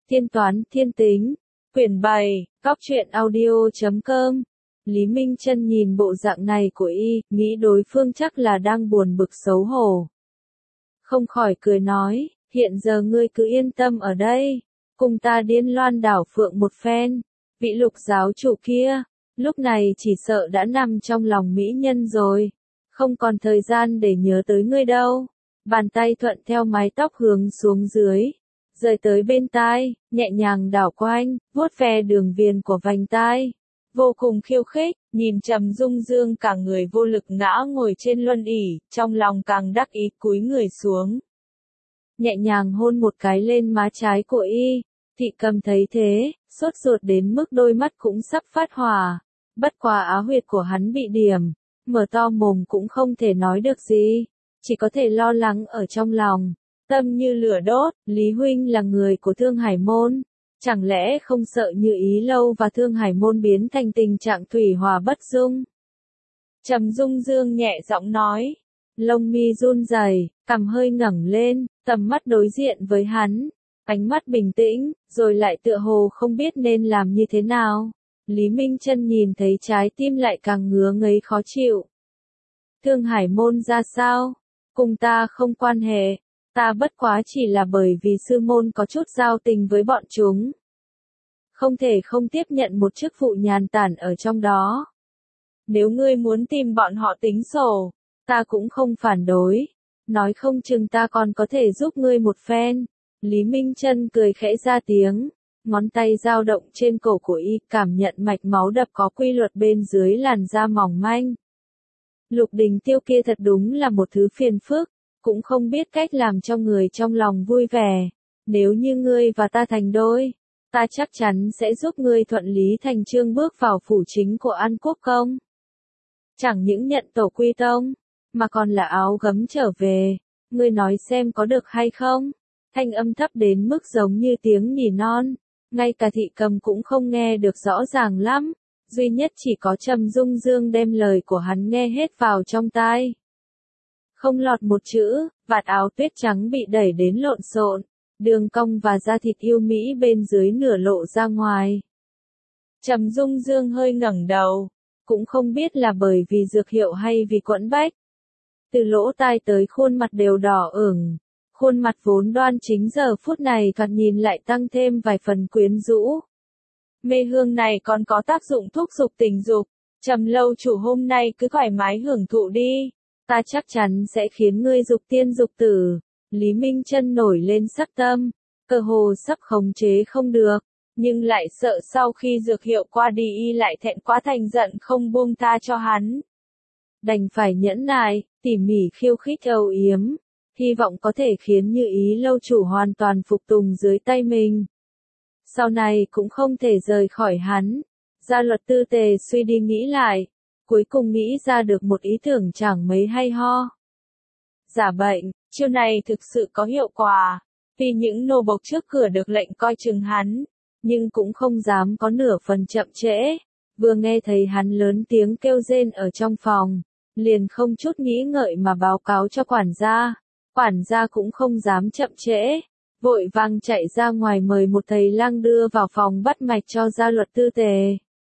Thiên toán thiên tính. Quyển 7, Cóc truyện audio.com. Lý Minh Chân nhìn bộ dạng này của y, nghĩ đối phương chắc là đang buồn bực xấu hổ. Không khỏi cười nói, hiện giờ ngươi cứ yên tâm ở đây, cùng ta điên loan đảo phượng một phen. Vị Lục giáo chủ kia, lúc này chỉ sợ đã nằm trong lòng mỹ nhân rồi, không còn thời gian để nhớ tới ngươi đâu. Bàn tay thuận theo mái tóc hướng xuống dưới, rời tới bên tai, nhẹ nhàng đảo quanh, vuốt ve đường viền của vành tai. Vô cùng khiêu khích, nhìn Trầm Dung Dương cả người vô lực ngã ngồi trên luân ỷ, trong lòng càng đắc ý cúi người xuống. Nhẹ nhàng hôn một cái lên má trái của y, Thị Cầm thấy thế, sốt ruột đến mức đôi mắt cũng sắp phát hỏa. Bất quá á huyệt của hắn bị điểm, mở to mồm cũng không thể nói được gì, chỉ có thể lo lắng ở trong lòng. Tâm như lửa đốt, Lý Huynh là người của Thương Hải Môn, chẳng lẽ không sợ Như Ý Lâu và Thương Hải Môn biến thành tình trạng thủy hòa bất dung? Trầm Dung Dương nhẹ giọng nói, lông mi run rẩy, cằm hơi ngẩng lên, tầm mắt đối diện với hắn, ánh mắt bình tĩnh, rồi lại tựa hồ không biết nên làm như thế nào. Lý Minh Chân nhìn thấy trái tim lại càng ngứa ngấy khó chịu. Thương Hải Môn ra sao? Cùng ta không quan hệ. Ta bất quá chỉ là bởi vì sư môn có chút giao tình với bọn chúng. Không thể không tiếp nhận một chức vụ nhàn tản ở trong đó. Nếu ngươi muốn tìm bọn họ tính sổ, ta cũng không phản đối. Nói không chừng ta còn có thể giúp ngươi một phen. Lý Minh Chân cười khẽ ra tiếng, ngón tay dao động trên cổ của y, cảm nhận mạch máu đập có quy luật bên dưới làn da mỏng manh. Lục Đình Tiêu kia thật đúng là một thứ phiền phức, cũng không biết cách làm cho người trong lòng vui vẻ. Nếu như ngươi và ta thành đôi, ta chắc chắn sẽ giúp ngươi thuận lý thành chương bước vào phủ chính của An Quốc Công. Chẳng những nhận tổ quy tông, mà còn là áo gấm trở về. Ngươi nói xem có được hay không? Thanh âm thấp đến mức giống như tiếng nỉ non, ngay cả Thị Cầm cũng không nghe được rõ ràng lắm, duy nhất chỉ có Trầm Dung Dương đem lời của hắn nghe hết vào trong tai. Không lọt một chữ, vạt áo tuyết trắng bị đẩy đến lộn xộn, đường cong và da thịt yêu mỹ bên dưới nửa lộ ra ngoài. Trầm Dung Dương hơi ngẩng đầu, cũng không biết là bởi vì dược hiệu hay vì quẫn bách. Từ lỗ tai tới khuôn mặt đều đỏ ửng, khuôn mặt vốn đoan chính giờ phút này thoạt nhìn lại tăng thêm vài phần quyến rũ. Mê hương này còn có tác dụng thúc giục tình dục, Trầm lâu chủ hôm nay cứ thoải mái hưởng thụ đi. Ta chắc chắn sẽ khiến ngươi dục tiên dục tử. Lý Minh Chân nổi lên sắc tâm, cơ hồ sắp khống chế không được, nhưng lại sợ sau khi dược hiệu qua đi y lại thẹn quá thành giận không buông tha cho hắn. Đành phải nhẫn nại, tỉ mỉ khiêu khích âu yếm, hy vọng có thể khiến Như Ý Lâu chủ hoàn toàn phục tùng dưới tay mình. Sau này cũng không thể rời khỏi hắn. Gia Luật Tư Tề suy đi nghĩ lại, cuối cùng nghĩ ra được một ý tưởng chẳng mấy hay ho. Giả bệnh, chiêu này thực sự có hiệu quả, vì những nô bộc trước cửa được lệnh coi chừng hắn, nhưng cũng không dám có nửa phần chậm trễ. Vừa nghe thấy hắn lớn tiếng kêu rên ở trong phòng, liền không chút nghĩ ngợi mà báo cáo cho quản gia cũng không dám chậm trễ, vội vàng chạy ra ngoài mời một thầy lang đưa vào phòng bắt mạch cho Gia Luật Tư Tề.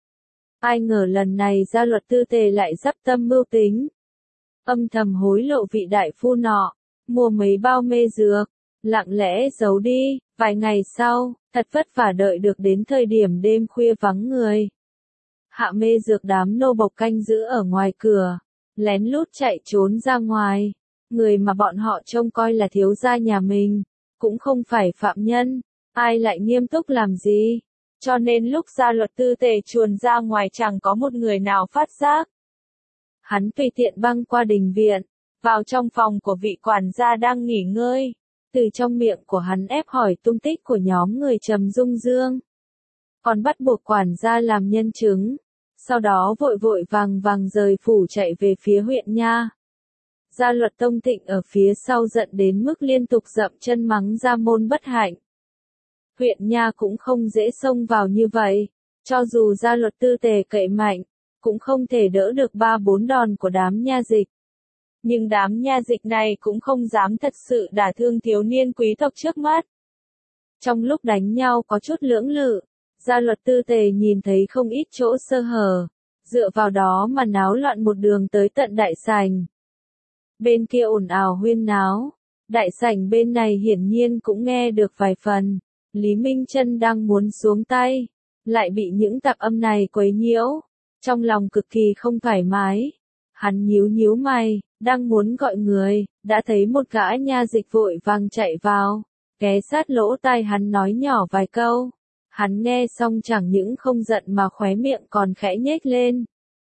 Ai ngờ lần này Gia Luật Tư Tề lại dắp tâm mưu tính, âm thầm hối lộ vị đại phu nọ, mua mấy bao mê dược, lặng lẽ giấu đi. Vài ngày sau, thật vất vả đợi được đến thời điểm đêm khuya vắng người. Hạ mê dược đám nô bộc canh giữ ở ngoài cửa, lén lút chạy trốn ra ngoài. Người mà bọn họ trông coi là thiếu gia nhà mình, cũng không phải phạm nhân, ai lại nghiêm túc làm gì. Cho nên lúc Gia Luật Tư Tề chuồn ra ngoài chẳng có một người nào phát giác. Hắn tùy tiện băng qua đình viện, vào trong phòng của vị quản gia đang nghỉ ngơi, từ trong miệng của hắn ép hỏi tung tích của nhóm người Trầm Dung Dương. Còn bắt buộc quản gia làm nhân chứng, sau đó vội vội vàng vàng rời phủ chạy về phía huyện nha. Gia Luật Tông Thịnh ở phía sau giận đến mức liên tục dậm chân mắng Gia môn bất hạnh. Huyện nha cũng không dễ xông vào như vậy, cho dù Gia Luật Tư Tề cậy mạnh, cũng không thể đỡ được 3-4 đòn của đám nha dịch. Nhưng đám nha dịch này cũng không dám thật sự đả thương thiếu niên quý tộc trước mắt. Trong lúc đánh nhau có chút lưỡng lự, gia luật tư tề nhìn thấy không ít chỗ sơ hở, dựa vào đó mà náo loạn một đường tới tận đại sảnh. Bên kia ồn ào huyên náo, đại sảnh bên này hiển nhiên cũng nghe được vài phần, Lý Minh Chân đang muốn xuống tay, lại bị những tạp âm này quấy nhiễu, trong lòng cực kỳ không thoải mái. Hắn nhíu nhíu mày, đang muốn gọi người, đã thấy một gã nha dịch vội vàng chạy vào, ghé sát lỗ tai hắn nói nhỏ vài câu. Hắn nghe xong chẳng những không giận mà khóe miệng còn khẽ nhếch lên,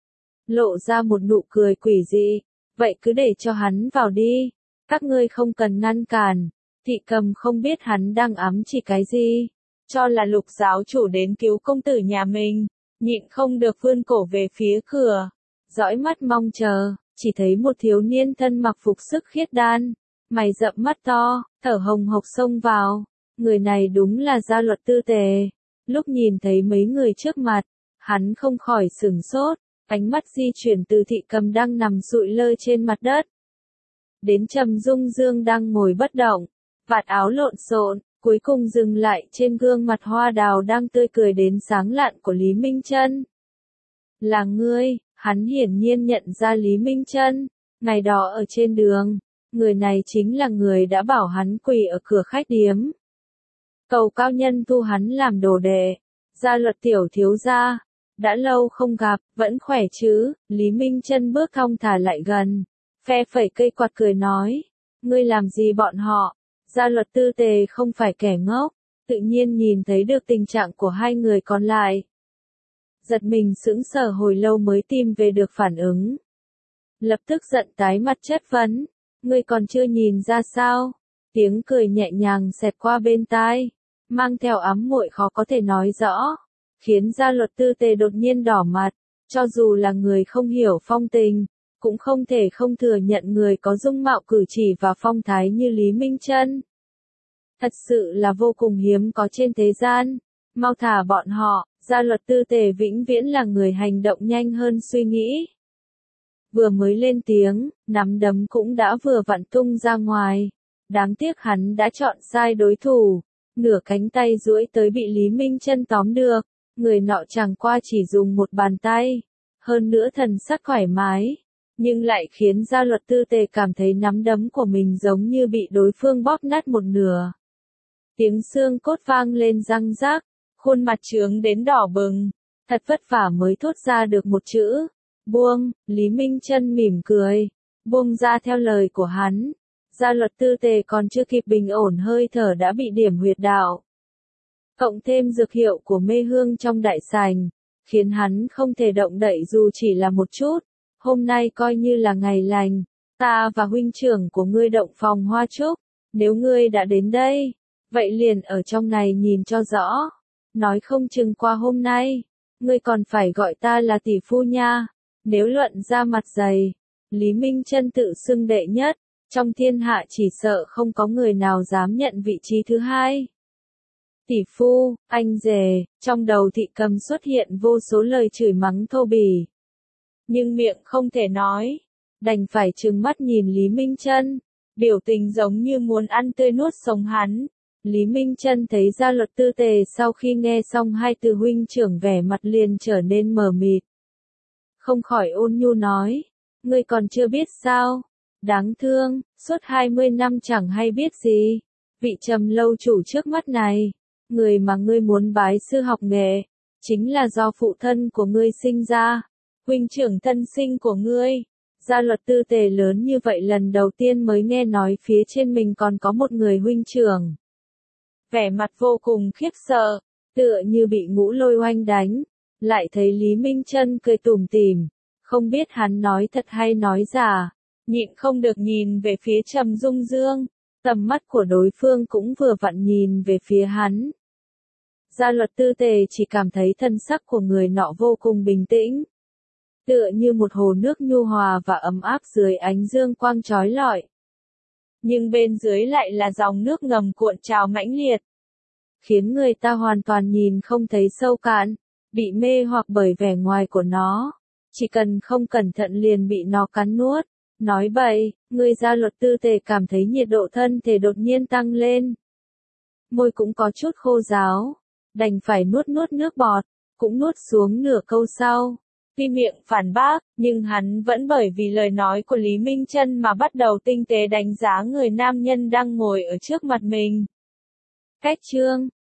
lộ ra một nụ cười quỷ dị. Vậy cứ để cho hắn vào đi, các ngươi không cần ngăn cản. Thị Cầm không biết hắn đang ám chỉ cái gì, cho là Lục giáo chủ đến cứu công tử nhà mình, nhịn không được vươn cổ về phía cửa, dõi mắt mong chờ, chỉ thấy một thiếu niên thân mặc phục sức khiết đan, mày rậm mắt to, thở hồng hộc xông vào. Người này đúng là gia luật tư tề. Lúc nhìn thấy mấy người trước mặt, hắn không khỏi sửng sốt, ánh mắt di chuyển từ Thị Cầm đang nằm sụi lơ trên mặt đất, đến Trầm Dung Dương đang ngồi bất động, vạt áo lộn xộn, cuối cùng dừng lại trên gương mặt hoa đào đang tươi cười đến sáng lạn của Lý Minh Chân. Là ngươi, hắn hiển nhiên nhận ra Lý Minh Chân, ngày đó ở trên đường, người này chính là người đã bảo hắn quỳ ở cửa khách điếm, cầu cao nhân thu hắn làm đồ đệ. Gia luật tiểu thiếu gia, đã lâu không gặp, vẫn khỏe chứ? Lý Minh Chân bước thong thả lại gần, phe phẩy cây quạt cười nói, ngươi làm gì bọn họ? Gia luật tư tề không phải kẻ ngốc, tự nhiên nhìn thấy được tình trạng của hai người còn lại. Giật mình sững sờ hồi lâu mới tìm về được phản ứng. Lập tức giận tái mặt chất vấn, ngươi còn chưa nhìn ra sao? Tiếng cười nhẹ nhàng xẹt qua bên tai, mang theo ám muội khó có thể nói rõ, khiến gia luật tư tề đột nhiên đỏ mặt. Cho dù là người không hiểu phong tình, cũng không thể không thừa nhận người có dung mạo cử chỉ và phong thái như Lý Minh Chân. Thật sự là vô cùng hiếm có trên thế gian. Mau thả bọn họ. Gia luật tư tề vĩnh viễn là người hành động nhanh hơn suy nghĩ. Vừa mới lên tiếng, nắm đấm cũng đã vừa vặn tung ra ngoài. Đáng tiếc hắn đã chọn sai đối thủ. Nửa cánh tay duỗi tới bị Lý Minh Chân tóm được. Người nọ chẳng qua chỉ dùng một bàn tay, hơn nữa thần sắc thoải mái, nhưng lại khiến gia luật tư tề cảm thấy nắm đấm của mình giống như bị đối phương bóp nát một nửa. Tiếng xương cốt vang lên răng rác, khuôn mặt trướng đến đỏ bừng, thật vất vả mới thốt ra được một chữ, buông. Lý Minh Chân mỉm cười, buông ra theo lời của hắn. Gia luật tư tề còn chưa kịp bình ổn hơi thở đã bị điểm huyệt đạo. Cộng thêm dược hiệu của mê hương trong đại sảnh, khiến hắn không thể động đậy dù chỉ là một chút. Hôm nay coi như là ngày lành, ta và huynh trưởng của ngươi động phòng hoa trúc, nếu ngươi đã đến đây, vậy liền ở trong này nhìn cho rõ. Nói không chừng qua hôm nay, ngươi còn phải gọi ta là tỷ phu nha. Nếu luận ra mặt dày, Lý Minh Chân tự xưng đệ nhất, trong thiên hạ chỉ sợ không có người nào dám nhận vị trí thứ hai. Tỷ phu, anh rể, trong đầu Thị Cầm xuất hiện vô số lời chửi mắng thô bỉ. Nhưng miệng không thể nói, đành phải trừng mắt nhìn Lý Minh Chân, biểu tình giống như muốn ăn tươi nuốt sống hắn. Lý Minh Chân thấy gia luật tư tề sau khi nghe xong hai từ huynh trưởng vẻ mặt liền trở nên mờ mịt. Không khỏi ôn nhu nói, ngươi còn chưa biết sao? Đáng thương, suốt 20 năm chẳng hay biết gì. Vị Trầm lâu chủ trước mắt này, người mà ngươi muốn bái sư học nghệ, chính là do phụ thân của ngươi sinh ra, huynh trưởng thân sinh của ngươi. Gia luật tư tề lớn như vậy lần đầu tiên mới nghe nói phía trên mình còn có một người huynh trưởng. Vẻ mặt vô cùng khiếp sợ, tựa như bị ngũ lôi oanh đánh, lại thấy Lý Minh Chân cười tủm tỉm, không biết hắn nói thật hay nói giả, nhịn không được nhìn về phía Trầm Dung Dương, tầm mắt của đối phương cũng vừa vặn nhìn về phía hắn. Gia luật tư tề chỉ cảm thấy thân sắc của người nọ vô cùng bình tĩnh, tựa như một hồ nước nhu hòa và ấm áp dưới ánh dương quang chói lọi. Nhưng bên dưới lại là dòng nước ngầm cuộn trào mãnh liệt, khiến người ta hoàn toàn nhìn không thấy sâu cạn, bị mê hoặc bởi vẻ ngoài của nó, chỉ cần không cẩn thận liền bị nó cắn nuốt. Nói bậy, người gia luật tư tề cảm thấy nhiệt độ thân thể đột nhiên tăng lên. môi cũng có chút khô ráo, đành phải nuốt nuốt nước bọt, cũng nuốt xuống nửa câu sau. Tuy miệng phản bác, nhưng hắn vẫn bởi vì lời nói của Lý Minh Chân mà bắt đầu tinh tế đánh giá người nam nhân đang ngồi ở trước mặt mình. Cách chương